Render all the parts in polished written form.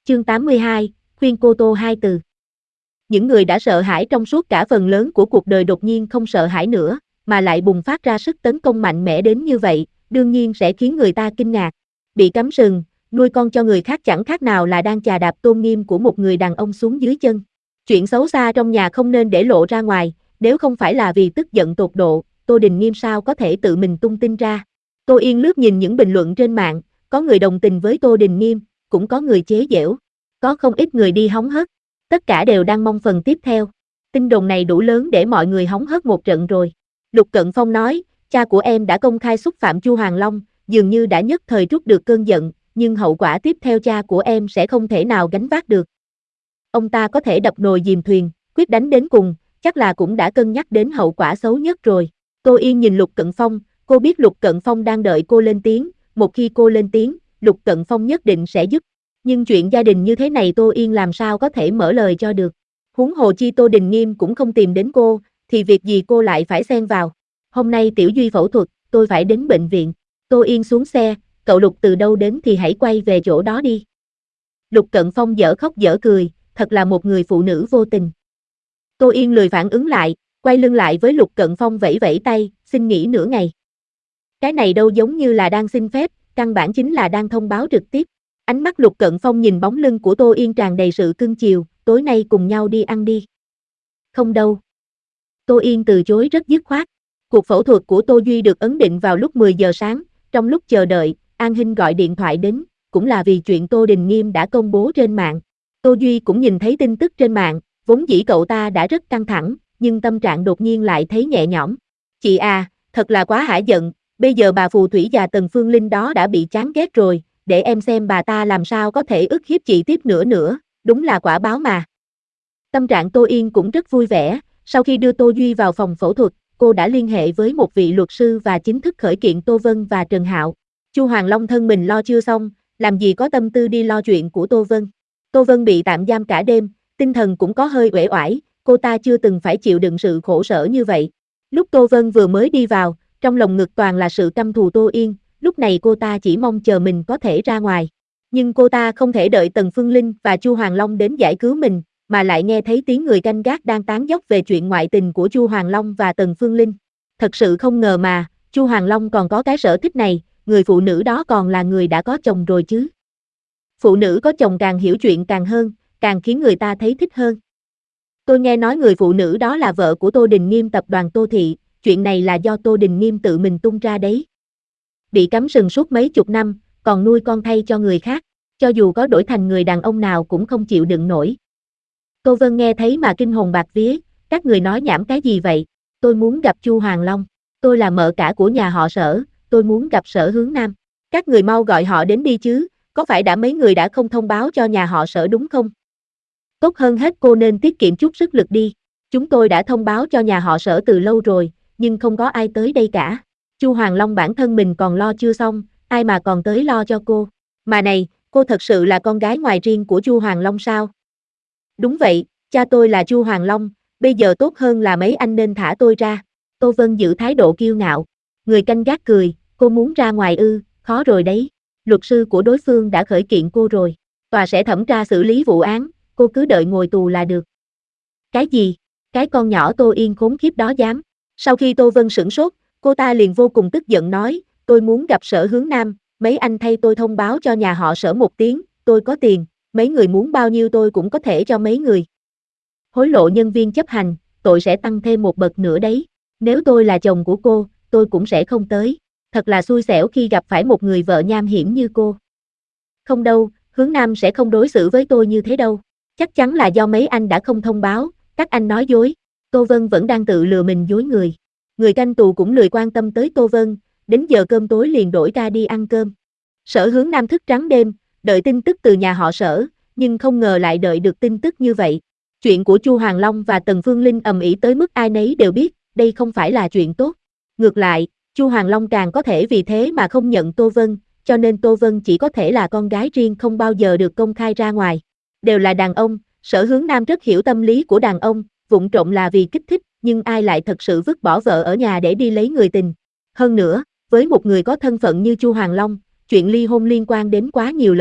Chương 82, khuyên cô Tô hai từ. Những người đã sợ hãi trong suốt cả phần lớn của cuộc đời đột nhiên không sợ hãi nữa, mà lại bùng phát ra sức tấn công mạnh mẽ đến như vậy, đương nhiên sẽ khiến người ta kinh ngạc. Bị cắm sừng, nuôi con cho người khác chẳng khác nào là đang chà đạp tôn nghiêm của một người đàn ông xuống dưới chân. Chuyện xấu xa trong nhà không nên để lộ ra ngoài, nếu không phải là vì tức giận tột độ, Tô Đình Nghiêm sao có thể tự mình tung tin ra. Tô Yên lướt nhìn những bình luận trên mạng, có người đồng tình với Tô Đình Nghiêm, cũng có người chế giễu, có không ít người đi hóng hớt. Tất cả đều đang mong phần tiếp theo. Tin đồn này đủ lớn để mọi người hóng hớt một trận rồi. Lục Cận Phong nói, cha của em đã công khai xúc phạm Chu Hoàng Long, dường như đã nhất thời trút được cơn giận, nhưng hậu quả tiếp theo cha của em sẽ không thể nào gánh vác được. Ông ta có thể đập nồi dìm thuyền, quyết đánh đến cùng, chắc là cũng đã cân nhắc đến hậu quả xấu nhất rồi. Tô Yên nhìn Lục Cận Phong, cô biết Lục Cận Phong đang đợi cô lên tiếng, một khi cô lên tiếng, Lục Cận Phong nhất định sẽ giúp. Nhưng chuyện gia đình như thế này Tô Yên làm sao có thể mở lời cho được. Huống hồ chi Tô Đình Nghiêm cũng không tìm đến cô, thì việc gì cô lại phải xen vào. Hôm nay Tiểu Duy phẫu thuật, tôi phải đến bệnh viện. Tô Yên xuống xe, cậu Lục từ đâu đến thì hãy quay về chỗ đó đi. Lục Cận Phong dở khóc dở cười, thật là một người phụ nữ vô tình. Tô Yên lười phản ứng lại, quay lưng lại với Lục Cận Phong vẫy vẫy tay, xin nghỉ nửa ngày. Cái này đâu giống như là đang xin phép, căn bản chính là đang thông báo trực tiếp. Ánh mắt Lục Cận Phong nhìn bóng lưng của Tô Yên tràn đầy sự cưng chiều, tối nay cùng nhau đi ăn đi. Không đâu. Tô Yên từ chối rất dứt khoát. Cuộc phẫu thuật của Tô Duy được ấn định vào lúc 10 giờ sáng, trong lúc chờ đợi, An Hinh gọi điện thoại đến, cũng là vì chuyện Tô Đình Nghiêm đã công bố trên mạng. Tô Duy cũng nhìn thấy tin tức trên mạng, vốn dĩ cậu ta đã rất căng thẳng, nhưng tâm trạng đột nhiên lại thấy nhẹ nhõm. Chị à, thật là quá hả giận, bây giờ bà phù thủy già Tần Phương Linh đó đã bị chán ghét rồi, để em xem bà ta làm sao có thể ức hiếp chị tiếp nữa, đúng là quả báo mà. Tâm trạng Tô Yên cũng rất vui vẻ, sau khi đưa Tô Duy vào phòng phẫu thuật, cô đã liên hệ với một vị luật sư và chính thức khởi kiện Tô Vân và Trần Hạo. Chu Hoàng Long thân mình lo chưa xong, làm gì có tâm tư đi lo chuyện của Tô Vân. Tô Vân bị tạm giam cả đêm, tinh thần cũng có hơi uể oải, cô ta chưa từng phải chịu đựng sự khổ sở như vậy. Lúc Tô Vân vừa mới đi vào, trong lòng ngực toàn là sự căm thù Tô Yên, lúc này cô ta chỉ mong chờ mình có thể ra ngoài. Nhưng cô ta không thể đợi Tần Phương Linh và Chu Hoàng Long đến giải cứu mình, mà lại nghe thấy tiếng người canh gác đang tán dóc về chuyện ngoại tình của Chu Hoàng Long và Tần Phương Linh. Thật sự không ngờ mà, Chu Hoàng Long còn có cái sở thích này, người phụ nữ đó còn là người đã có chồng rồi chứ. Phụ nữ có chồng càng hiểu chuyện càng hơn, càng khiến người ta thấy thích hơn. Tôi nghe nói người phụ nữ đó là vợ của Tô Đình Nghiêm tập đoàn Tô Thị, chuyện này là do Tô Đình Nghiêm tự mình tung ra đấy. Bị cắm sừng suốt mấy chục năm, còn nuôi con thay cho người khác, cho dù có đổi thành người đàn ông nào cũng không chịu đựng nổi. Tô Vân nghe thấy mà kinh hồn bạt vía, các người nói nhảm cái gì vậy? Tôi muốn gặp Chu Hoàng Long, tôi là mợ cả của nhà họ Sở, tôi muốn gặp Sở Hướng Nam. Các người mau gọi họ đến đi chứ, có phải đã mấy người đã không thông báo cho nhà họ Sở đúng không? Tốt hơn hết cô nên tiết kiệm chút sức lực đi. Chúng tôi đã thông báo cho nhà họ Sở từ lâu rồi, nhưng không có ai tới đây cả. Chu Hoàng Long bản thân mình còn lo chưa xong, ai mà còn tới lo cho cô. Mà này, cô thật sự là con gái ngoài riêng của Chu Hoàng Long sao? Đúng vậy, cha tôi là Chu Hoàng Long, bây giờ tốt hơn là mấy anh nên thả tôi ra. Tô Vân giữ thái độ kiêu ngạo. Người canh gác cười, cô muốn ra ngoài ư, khó rồi đấy. Luật sư của đối phương đã khởi kiện cô rồi. Tòa sẽ thẩm tra xử lý vụ án, cô cứ đợi ngồi tù là được. Cái gì? Cái con nhỏ Tô Yên khốn khiếp đó dám. Sau khi Tô Vân sửng sốt, cô ta liền vô cùng tức giận nói, tôi muốn gặp Sở Hướng Nam, mấy anh thay tôi thông báo cho nhà họ Sở một tiếng, tôi có tiền, mấy người muốn bao nhiêu tôi cũng có thể cho mấy người. Hối lộ nhân viên chấp hành, tội sẽ tăng thêm một bậc nữa đấy. Nếu tôi là chồng của cô, tôi cũng sẽ không tới. Thật là xui xẻo khi gặp phải một người vợ nham hiểm như cô. Không đâu, Hướng Nam sẽ không đối xử với tôi như thế đâu. Chắc chắn là do mấy anh đã không thông báo, các anh nói dối. Tô Vân vẫn đang tự lừa mình dối người. Người canh tù cũng lười quan tâm tới Tô Vân, đến giờ cơm tối liền đổi ca đi ăn cơm. Sở Hướng Nam thức trắng đêm, đợi tin tức từ nhà họ Sở, nhưng không ngờ lại đợi được tin tức như vậy. Chuyện của Chu Hoàng Long và Tần Phương Linh ầm ĩ tới mức ai nấy đều biết, đây không phải là chuyện tốt. Ngược lại, Chu Hoàng Long càng có thể vì thế mà không nhận Tô Vân, cho nên Tô Vân chỉ có thể là con gái riêng không bao giờ được công khai ra ngoài. Đều là đàn ông, Sở Hướng Nam rất hiểu tâm lý của đàn ông, vụng trộm là vì kích thích, nhưng ai lại thật sự vứt bỏ vợ ở nhà để đi lấy người tình. Hơn nữa, với một người có thân phận như Chu Hoàng Long, chuyện ly hôn liên quan đến quá nhiều lợi ích,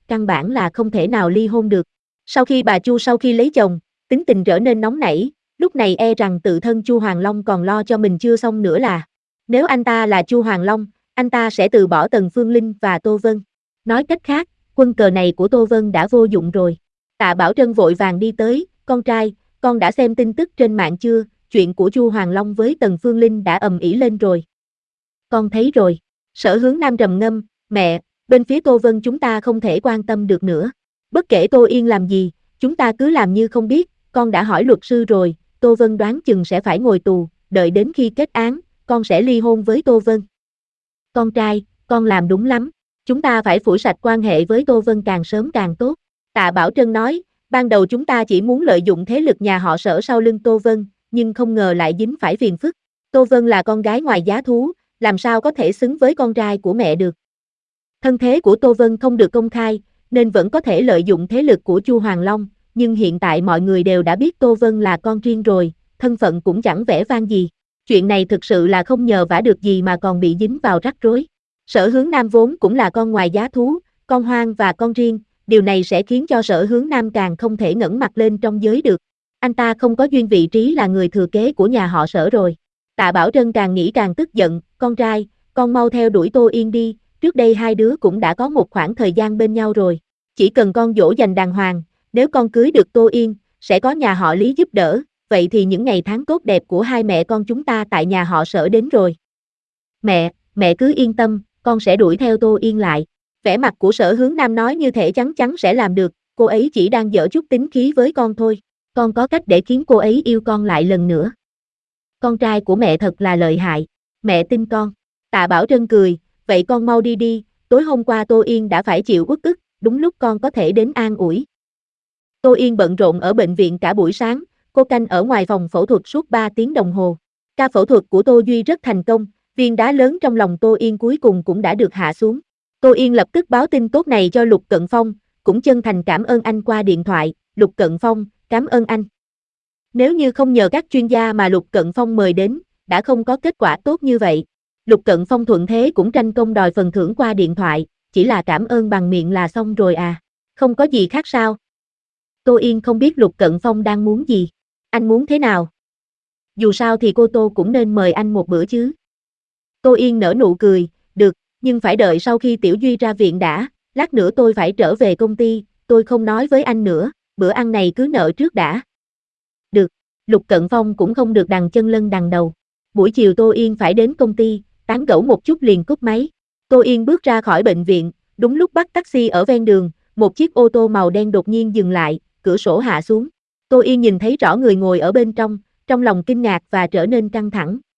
căn bản là không thể nào ly hôn được. Sau khi bà Chu sau khi lấy chồng, tính tình trở nên nóng nảy, lúc này e rằng tự thân Chu Hoàng Long còn lo cho mình chưa xong nữa là. Nếu anh ta là Chu Hoàng Long, anh ta sẽ từ bỏ Tần Phương Linh và Tô Vân. Nói cách khác, quân cờ này của Tô Vân đã vô dụng rồi. Tạ Bảo Trân vội vàng đi tới, con trai, con đã xem tin tức trên mạng chưa, chuyện của Chu Hoàng Long với Tần Phương Linh đã ầm ĩ lên rồi. Con thấy rồi. Sở Hướng Nam trầm ngâm, mẹ, bên phía Tô Vân chúng ta không thể quan tâm được nữa. Bất kể Tô Yên làm gì, chúng ta cứ làm như không biết, con đã hỏi luật sư rồi, Tô Vân đoán chừng sẽ phải ngồi tù, đợi đến khi kết án, con sẽ ly hôn với Tô Vân. Con trai, con làm đúng lắm, chúng ta phải phủi sạch quan hệ với Tô Vân càng sớm càng tốt. Tạ Bảo Trân nói, ban đầu chúng ta chỉ muốn lợi dụng thế lực nhà họ Sở sau lưng Tô Vân, nhưng không ngờ lại dính phải phiền phức. Tô Vân là con gái ngoài giá thú, làm sao có thể xứng với con trai của mẹ được. Thân thế của Tô Vân không được công khai, nên vẫn có thể lợi dụng thế lực của Chu Hoàng Long, nhưng hiện tại mọi người đều đã biết Tô Vân là con riêng rồi, thân phận cũng chẳng vẻ vang gì. Chuyện này thực sự là không nhờ vả được gì mà còn bị dính vào rắc rối. Sở Hướng Nam vốn cũng là con ngoài giá thú, con hoang và con riêng, điều này sẽ khiến cho Sở Hướng Nam càng không thể ngẩng mặt lên trong giới được. Anh ta không có duyên vị trí là người thừa kế của nhà họ Sở rồi. Tạ Bảo Trân càng nghĩ càng tức giận, con trai, con mau theo đuổi Tô Yên đi, trước đây hai đứa cũng đã có một khoảng thời gian bên nhau rồi. Chỉ cần con dỗ dành đàng hoàng, nếu con cưới được Tô Yên, sẽ có nhà họ Lý giúp đỡ, vậy thì những ngày tháng tốt đẹp của hai mẹ con chúng ta tại nhà họ Sở đến rồi. Mẹ cứ yên tâm, con sẽ đuổi theo Tô Yên lại. Vẻ mặt của Sở Hướng Nam nói như thể chắn chắn sẽ làm được, cô ấy chỉ đang giở chút tính khí với con thôi. Con có cách để khiến cô ấy yêu con lại lần nữa. Con trai của mẹ thật là lợi hại, mẹ tin con. Tạ Bảo Trân cười, vậy con mau đi đi, tối hôm qua Tô Yên đã phải chịu uất ức, đúng lúc con có thể đến an ủi. Tô Yên bận rộn ở bệnh viện cả buổi sáng, cô canh ở ngoài phòng phẫu thuật suốt 3 tiếng đồng hồ. Ca phẫu thuật của Tô Duy rất thành công, viên đá lớn trong lòng Tô Yên cuối cùng cũng đã được hạ xuống. Tô Yên lập tức báo tin tốt này cho Lục Cận Phong, cũng chân thành cảm ơn anh qua điện thoại, Lục Cận Phong, cảm ơn anh. Nếu như không nhờ các chuyên gia mà Lục Cận Phong mời đến, đã không có kết quả tốt như vậy. Lục Cận Phong thuận thế cũng tranh công đòi phần thưởng qua điện thoại, chỉ là cảm ơn bằng miệng là xong rồi à, không có gì khác sao. Tô Yên không biết Lục Cận Phong đang muốn gì, anh muốn thế nào. Dù sao thì cô Tô cũng nên mời anh một bữa chứ. Tô Yên nở nụ cười, được, nhưng phải đợi sau khi Tiểu Duy ra viện đã, lát nữa tôi phải trở về công ty, tôi không nói với anh nữa, bữa ăn này cứ nợ trước đã. Được, Lục Cận Phong cũng không được đằng chân lân đằng đầu. Buổi chiều Tô Yên phải đến công ty, tán gẫu một chút liền cúp máy. Tô Yên bước ra khỏi bệnh viện, đúng lúc bắt taxi ở ven đường, một chiếc ô tô màu đen đột nhiên dừng lại, cửa sổ hạ xuống. Tô Yên nhìn thấy rõ người ngồi ở bên trong lòng kinh ngạc và trở nên căng thẳng.